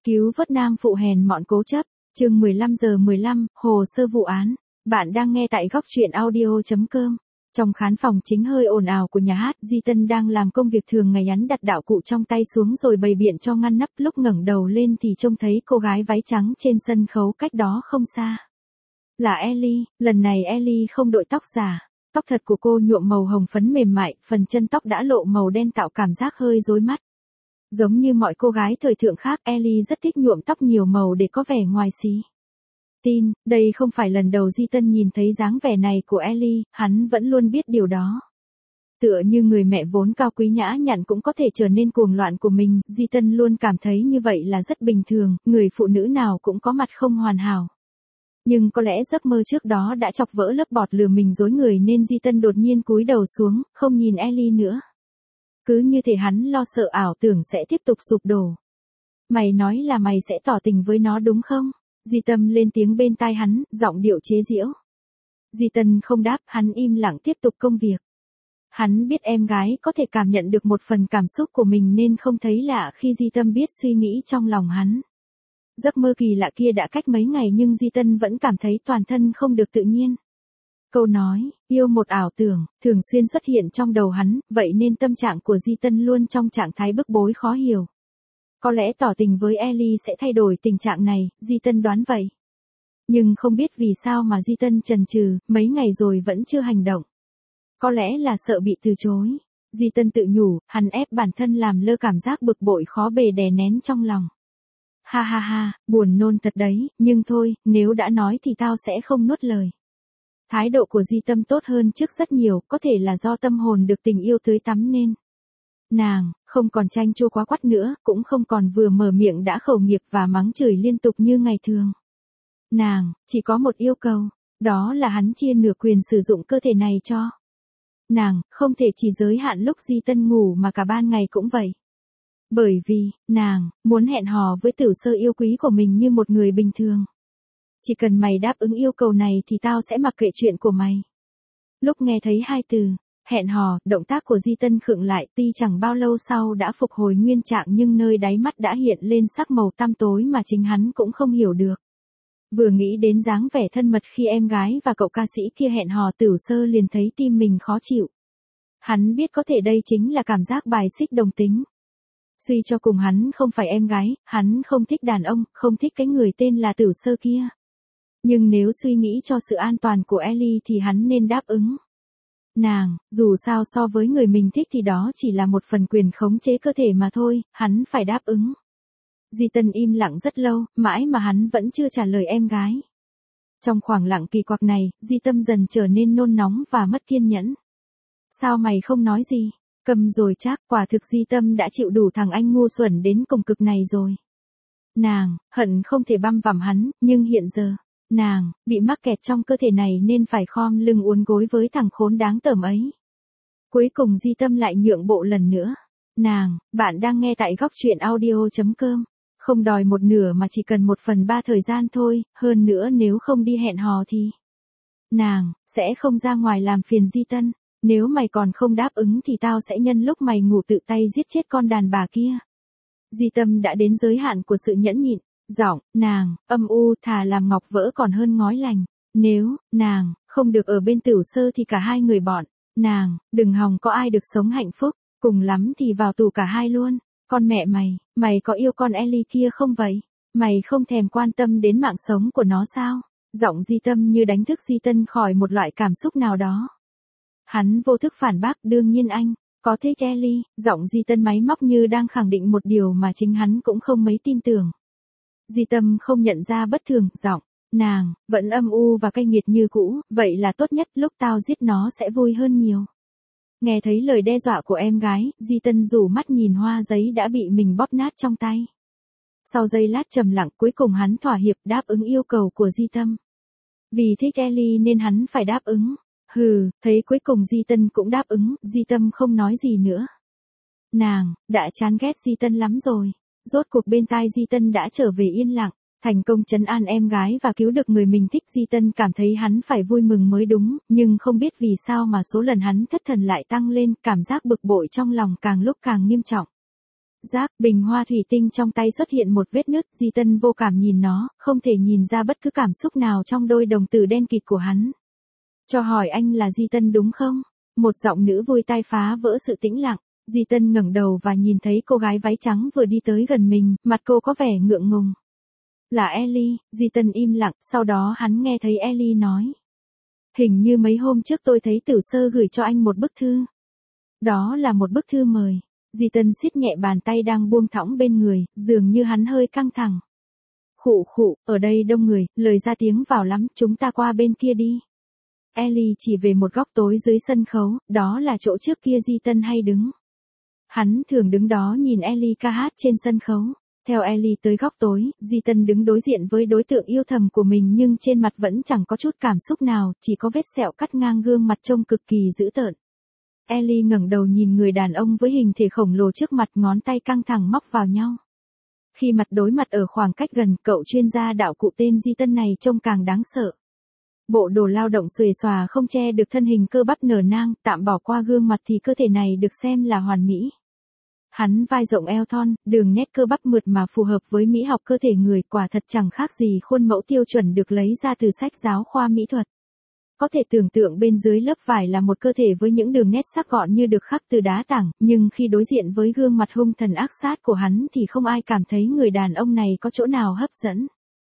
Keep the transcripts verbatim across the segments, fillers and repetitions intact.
Cứu vớt nam phụ hèn mọn cố chấp, chương mười lăm giờ mười lăm, hồ sơ vụ án. Bạn đang nghe tại góc truyện audio chấm com. Trong khán phòng chính hơi ồn ào của nhà hát, Di Tân đang làm công việc thường ngày, ấn đặt đạo cụ trong tay xuống rồi bày biện cho ngăn nắp, lúc ngẩng đầu lên thì trông thấy cô gái váy trắng trên sân khấu cách đó không xa. Là Ellie, lần này Ellie không đội tóc giả. Tóc thật của cô nhuộm màu hồng phấn mềm mại, phần chân tóc đã lộ màu đen tạo cảm giác hơi rối mắt. Giống như mọi cô gái thời thượng khác, Ellie rất thích nhuộm tóc nhiều màu để có vẻ ngoài xí. Tin, đây không phải lần đầu Di Tân nhìn thấy dáng vẻ này của Ellie, hắn vẫn luôn biết điều đó. Tựa như người mẹ vốn cao quý nhã nhặn cũng có thể trở nên cuồng loạn của mình, Di Tân luôn cảm thấy như vậy là rất bình thường, người phụ nữ nào cũng có mặt không hoàn hảo. Nhưng có lẽ giấc mơ trước đó đã chọc vỡ lớp bọt lừa mình dối người nên Di Tân đột nhiên cúi đầu xuống, không nhìn Ellie nữa. Cứ như thể hắn lo sợ ảo tưởng sẽ tiếp tục sụp đổ. Mày nói là mày sẽ tỏ tình với nó đúng không? Di Tâm lên tiếng bên tai hắn, giọng điệu chế giễu. Di Tân không đáp, hắn im lặng tiếp tục công việc. Hắn biết em gái có thể cảm nhận được một phần cảm xúc của mình nên không thấy lạ khi Di Tâm biết suy nghĩ trong lòng hắn. Giấc mơ kỳ lạ kia đã cách mấy ngày nhưng Di Tân vẫn cảm thấy toàn thân không được tự nhiên. Câu nói, yêu một ảo tưởng, thường xuyên xuất hiện trong đầu hắn, vậy nên tâm trạng của Di Tân luôn trong trạng thái bức bối khó hiểu. Có lẽ tỏ tình với Ellie sẽ thay đổi tình trạng này, Di Tân đoán vậy. Nhưng không biết vì sao mà Di Tân chần chừ, mấy ngày rồi vẫn chưa hành động. Có lẽ là sợ bị từ chối. Di Tân tự nhủ, hắn ép bản thân làm lơ cảm giác bực bội khó bề đè nén trong lòng. Ha ha ha, buồn nôn thật đấy, nhưng thôi, nếu đã nói thì tao sẽ không nuốt lời. Thái độ của Di Tâm tốt hơn trước rất nhiều, có thể là do tâm hồn được tình yêu tưới tắm nên. Nàng, không còn chanh chua quá quắt nữa, cũng không còn vừa mở miệng đã khẩu nghiệp và mắng chửi liên tục như ngày thường. Nàng, chỉ có một yêu cầu, đó là hắn chia nửa quyền sử dụng cơ thể này cho. Nàng, không thể chỉ giới hạn lúc Di Tân ngủ mà cả ban ngày cũng vậy. Bởi vì, nàng, muốn hẹn hò với tử sơ yêu quý của mình như một người bình thường. Chỉ cần mày đáp ứng yêu cầu này thì tao sẽ mặc kệ chuyện của mày. Lúc nghe thấy hai từ, hẹn hò, động tác của Di Tân khựng lại, tuy chẳng bao lâu sau đã phục hồi nguyên trạng nhưng nơi đáy mắt đã hiện lên sắc màu tăm tối mà chính hắn cũng không hiểu được. Vừa nghĩ đến dáng vẻ thân mật khi em gái và cậu ca sĩ kia hẹn hò tử sơ liền thấy tim mình khó chịu. Hắn biết có thể đây chính là cảm giác bài xích đồng tính. Suy cho cùng hắn không phải em gái, hắn không thích đàn ông, không thích cái người tên là tử sơ kia. Nhưng nếu suy nghĩ cho sự an toàn của Ellie thì hắn nên đáp ứng. Nàng, dù sao so với người mình thích thì đó chỉ là một phần quyền khống chế cơ thể mà thôi, hắn phải đáp ứng. Di Tân im lặng rất lâu, mãi mà hắn vẫn chưa trả lời em gái. Trong khoảng lặng kỳ quặc này, Di Tâm dần trở nên nôn nóng và mất kiên nhẫn. Sao mày không nói gì? Cầm rồi chắc, quả thực Di Tâm đã chịu đủ thằng anh ngu xuẩn đến cùng cực này rồi. Nàng, hận không thể băm vằm hắn, nhưng hiện giờ, nàng, bị mắc kẹt trong cơ thể này nên phải khom lưng uốn gối với thằng khốn đáng tởm ấy. Cuối cùng Di Tâm lại nhượng bộ lần nữa. Nàng, bạn đang nghe tại góc truyện audio chấm com. Không đòi một nửa mà chỉ cần một phần ba thời gian thôi, hơn nữa nếu không đi hẹn hò thì. Nàng, sẽ không ra ngoài làm phiền Di Tân. Nếu mày còn không đáp ứng thì tao sẽ nhân lúc mày ngủ tự tay giết chết con đàn bà kia. Di Tâm đã đến giới hạn của sự nhẫn nhịn. Giọng, nàng, âm u, thà làm ngọc vỡ còn hơn ngói lành. Nếu, nàng, không được ở bên tử sơ thì cả hai người bọn. Nàng, đừng hòng có ai được sống hạnh phúc. Cùng lắm thì vào tù cả hai luôn. Con mẹ mày, mày có yêu con Ellie kia không vậy? Mày không thèm quan tâm đến mạng sống của nó sao? Giọng Di Tâm như đánh thức Di Tân khỏi một loại cảm xúc nào đó. Hắn vô thức phản bác, đương nhiên anh có thích Ellie. Giọng Di Tân máy móc như đang khẳng định một điều mà chính hắn cũng không mấy tin tưởng. Di Tâm không nhận ra bất thường, giọng, nàng, vẫn âm u và cay nghiệt như cũ, vậy là tốt nhất, lúc tao giết nó sẽ vui hơn nhiều. Nghe thấy lời đe dọa của em gái, Di Tân rủ mắt nhìn hoa giấy đã bị mình bóp nát trong tay. Sau giây lát trầm lặng, cuối cùng hắn thỏa hiệp đáp ứng yêu cầu của Di Tâm. Vì thích Ellie nên hắn phải đáp ứng. Hừ, thấy cuối cùng Di Tân cũng đáp ứng, Di Tâm không nói gì nữa. Nàng, đã chán ghét Di Tân lắm rồi. Rốt cuộc bên tai Di Tân đã trở về yên lặng, thành công trấn an em gái và cứu được người mình thích. Di Tân cảm thấy hắn phải vui mừng mới đúng, nhưng không biết vì sao mà số lần hắn thất thần lại tăng lên, cảm giác bực bội trong lòng càng lúc càng nghiêm trọng. Rác, bình hoa thủy tinh trong tay xuất hiện một vết nứt, Di Tân vô cảm nhìn nó, không thể nhìn ra bất cứ cảm xúc nào trong đôi đồng tử đen kịt của hắn. Cho hỏi anh là Di Tân đúng không? Một giọng nữ vui tai phá vỡ sự tĩnh lặng. Di Tân ngẩng đầu và nhìn thấy cô gái váy trắng vừa đi tới gần mình, mặt cô có vẻ ngượng ngùng. Là Ellie, Di Tân im lặng, sau đó hắn nghe thấy Ellie nói. Hình như mấy hôm trước tôi thấy Tử Sơ gửi cho anh một bức thư. Đó là một bức thư mời. Di Tân siết nhẹ bàn tay đang buông thõng bên người, dường như hắn hơi căng thẳng. Khụ khụ, ở đây đông người, lời ra tiếng vào lắm, chúng ta qua bên kia đi. Ellie chỉ về một góc tối dưới sân khấu, đó là chỗ trước kia Di Tân hay đứng. Hắn thường đứng đó nhìn Ellie ca hát trên sân khấu. Theo Ellie tới góc tối, Di Tân đứng đối diện với đối tượng yêu thầm của mình nhưng trên mặt vẫn chẳng có chút cảm xúc nào, chỉ có vết sẹo cắt ngang gương mặt trông cực kỳ dữ tợn. Ellie ngẩng đầu nhìn người đàn ông với hình thể khổng lồ trước mặt, ngón tay căng thẳng móc vào nhau. Khi mặt đối mặt ở khoảng cách gần, cậu chuyên gia đạo cụ tên Di Tân này trông càng đáng sợ. Bộ đồ lao động xuề xòa không che được thân hình cơ bắp nở nang, tạm bỏ qua gương mặt thì cơ thể này được xem là hoàn mỹ. Hắn vai rộng eo thon, đường nét cơ bắp mượt mà phù hợp với mỹ học cơ thể người, quả thật chẳng khác gì khuôn mẫu tiêu chuẩn được lấy ra từ sách giáo khoa mỹ thuật. Có thể tưởng tượng bên dưới lớp vải là một cơ thể với những đường nét sắc gọn như được khắc từ đá tảng, nhưng khi đối diện với gương mặt hung thần ác sát của hắn thì không ai cảm thấy người đàn ông này có chỗ nào hấp dẫn.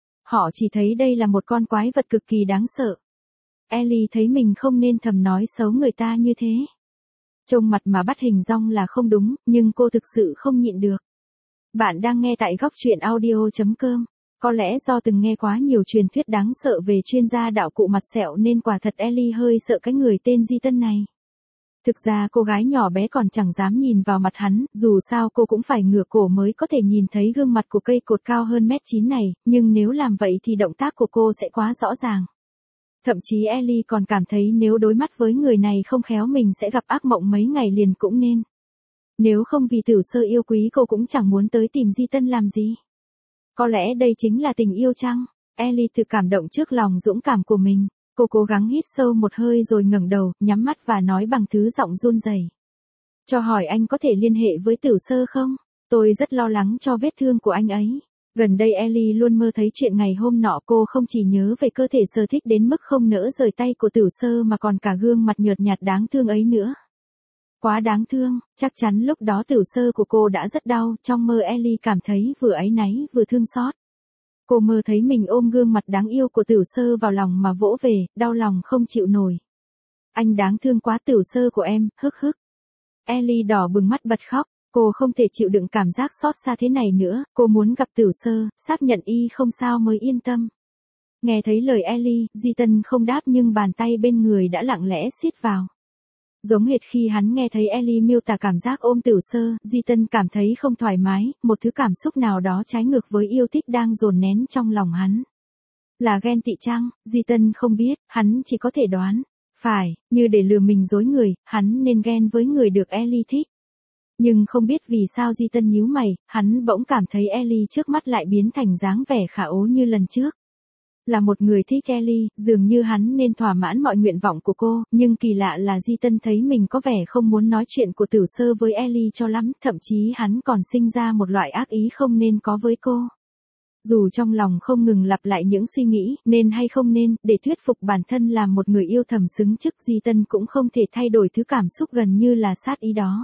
Họ chỉ thấy đây là một con quái vật cực kỳ đáng sợ. Ellie thấy mình không nên thầm nói xấu người ta như thế. Trông mặt mà bắt hình dong là không đúng, nhưng cô thực sự không nhịn được. Bạn đang nghe tại góc truyện audio chấm com. Có lẽ do từng nghe quá nhiều truyền thuyết đáng sợ về chuyên gia đạo cụ mặt sẹo nên quả thật Ellie hơi sợ cái người tên Di Tân này. Thực ra cô gái nhỏ bé còn chẳng dám nhìn vào mặt hắn, dù sao cô cũng phải ngửa cổ mới có thể nhìn thấy gương mặt của cây cột cao hơn mét chín này, nhưng nếu làm vậy thì động tác của cô sẽ quá rõ ràng. Thậm chí Ellie còn cảm thấy nếu đối mắt với người này không khéo mình sẽ gặp ác mộng mấy ngày liền cũng nên. Nếu không vì Tử Sơ yêu quý cô cũng chẳng muốn tới tìm Di Tân làm gì. Có lẽ đây chính là tình yêu chăng? Ellie tự cảm động trước lòng dũng cảm của mình. Cô cố gắng hít sâu một hơi rồi ngẩng đầu, nhắm mắt và nói bằng thứ giọng run rẩy. Cho hỏi anh có thể liên hệ với Tử Sơ không? Tôi rất lo lắng cho vết thương của anh ấy. Gần đây Ellie luôn mơ thấy chuyện ngày hôm nọ, cô không chỉ nhớ về cơ thể sơ thích đến mức không nỡ rời tay của Tử Sơ mà còn cả gương mặt nhợt nhạt đáng thương ấy nữa. Quá đáng thương, chắc chắn lúc đó Tử Sơ của cô đã rất đau, trong mơ Ellie cảm thấy vừa áy náy vừa thương xót. Cô mơ thấy mình ôm gương mặt đáng yêu của Tử Sơ vào lòng mà vỗ về, đau lòng không chịu nổi. Anh đáng thương quá Tử Sơ của em, hức hức. Ellie đỏ bừng mắt bật khóc, cô không thể chịu đựng cảm giác xót xa thế này nữa, cô muốn gặp Tử Sơ, xác nhận y không sao mới yên tâm. Nghe thấy lời Ellie, Di Tân không đáp nhưng bàn tay bên người đã lặng lẽ siết vào. Giống hệt khi hắn nghe thấy Ellie miêu tả cảm giác ôm Tử Sơ, Di Tân cảm thấy không thoải mái, một thứ cảm xúc nào đó trái ngược với yêu thích đang dồn nén trong lòng hắn. Là ghen tị chăng? Di Tân không biết, hắn chỉ có thể đoán. Phải, như để lừa mình dối người, hắn nên ghen với người được Ellie thích. Nhưng không biết vì sao Di Tân nhíu mày, hắn bỗng cảm thấy Ellie trước mắt lại biến thành dáng vẻ khả ố như lần trước. Là một người thích Ellie, dường như hắn nên thỏa mãn mọi nguyện vọng của cô, nhưng kỳ lạ là Di Tân thấy mình có vẻ không muốn nói chuyện của Tử Sơ với Ellie cho lắm, thậm chí hắn còn sinh ra một loại ác ý không nên có với cô. Dù trong lòng không ngừng lặp lại những suy nghĩ, nên hay không nên, để thuyết phục bản thân làm một người yêu thầm xứng chức, Di Tân cũng không thể thay đổi thứ cảm xúc gần như là sát ý đó.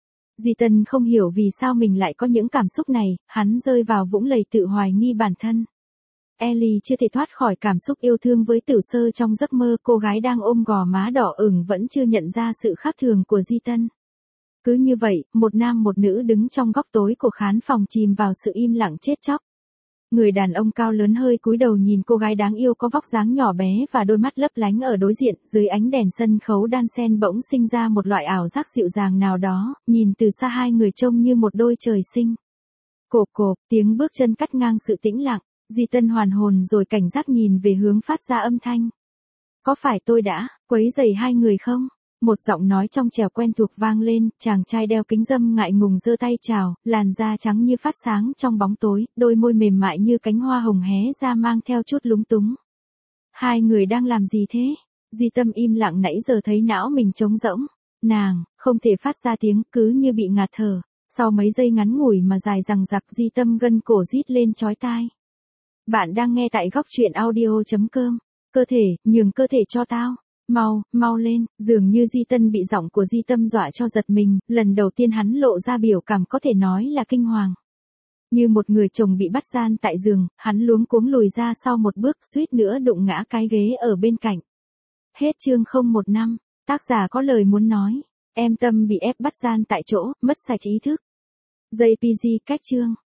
Di Tân không hiểu vì sao mình lại có những cảm xúc này, hắn rơi vào vũng lầy tự hoài nghi bản thân. Ellie chưa thể thoát khỏi cảm xúc yêu thương với Tử Sơ trong giấc mơ, cô gái đang ôm gò má đỏ ửng vẫn chưa nhận ra sự khác thường của Di Tân. Cứ như vậy, một nam một nữ đứng trong góc tối của khán phòng chìm vào sự im lặng chết chóc. Người đàn ông cao lớn hơi cúi đầu nhìn cô gái đáng yêu có vóc dáng nhỏ bé và đôi mắt lấp lánh ở đối diện, dưới ánh đèn sân khấu đan xen bỗng sinh ra một loại ảo giác dịu dàng nào đó, nhìn từ xa hai người trông như một đôi trời sinh. Cộp cộp, tiếng bước chân cắt ngang sự tĩnh lặng. Di Tân hoàn hồn rồi cảnh giác nhìn về hướng phát ra âm thanh. Có phải tôi đã quấy rầy hai người không? Một giọng nói trong trẻo quen thuộc vang lên, chàng trai đeo kính râm ngại ngùng giơ tay chào, làn da trắng như phát sáng trong bóng tối, đôi môi mềm mại như cánh hoa hồng hé ra mang theo chút lúng túng. Hai người đang làm gì thế? Di Tâm im lặng, nãy giờ thấy não mình trống rỗng. Nàng không thể phát ra tiếng, cứ như bị ngạt thở. Sau mấy giây ngắn ngủi mà dài dằng dặc, Di Tâm gân cổ rít lên chói tai. Bạn đang nghe tại góc truyện audio.com. Cơ thể, nhường cơ thể cho tao. Mau, mau lên, dường như Di Tân bị giọng của Di Tâm dọa cho giật mình, lần đầu tiên hắn lộ ra biểu cảm có thể nói là kinh hoàng. Như một người chồng bị bắt gian tại giường, hắn luống cuống lùi ra sau một bước, suýt nữa đụng ngã cái ghế ở bên cạnh. Hết chương không một năm, tác giả có lời muốn nói. Em Tâm bị ép bắt gian tại chỗ, mất sạch ý thức. gi pê giê cách chương.